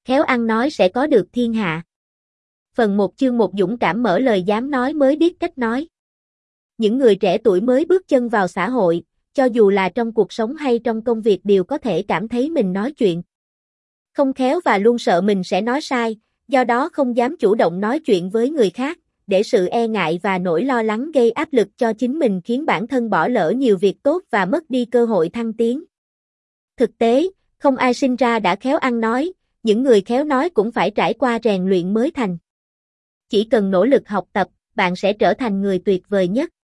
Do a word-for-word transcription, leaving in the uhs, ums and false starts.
khéo ăn nói sẽ có được thiên hạ. Phần một chương một dũng cảm mở lời dám nói mới biết cách nói. Những người trẻ tuổi mới bước chân vào xã hội, cho dù là trong cuộc sống hay trong công việc đều có thể cảm thấy mình nói chuyện không khéo và luôn sợ mình sẽ nói sai, do đó không dám chủ động nói chuyện với người khác, để sự e ngại và nỗi lo lắng gây áp lực cho chính mình khiến bản thân bỏ lỡ nhiều việc tốt và mất đi cơ hội thăng tiến. Thực tế, không ai sinh ra đã khéo ăn nói, những người khéo nói cũng phải trải qua rèn luyện mới thành. Chỉ cần nỗ lực học tập, bạn sẽ trở thành người tuyệt vời nhất.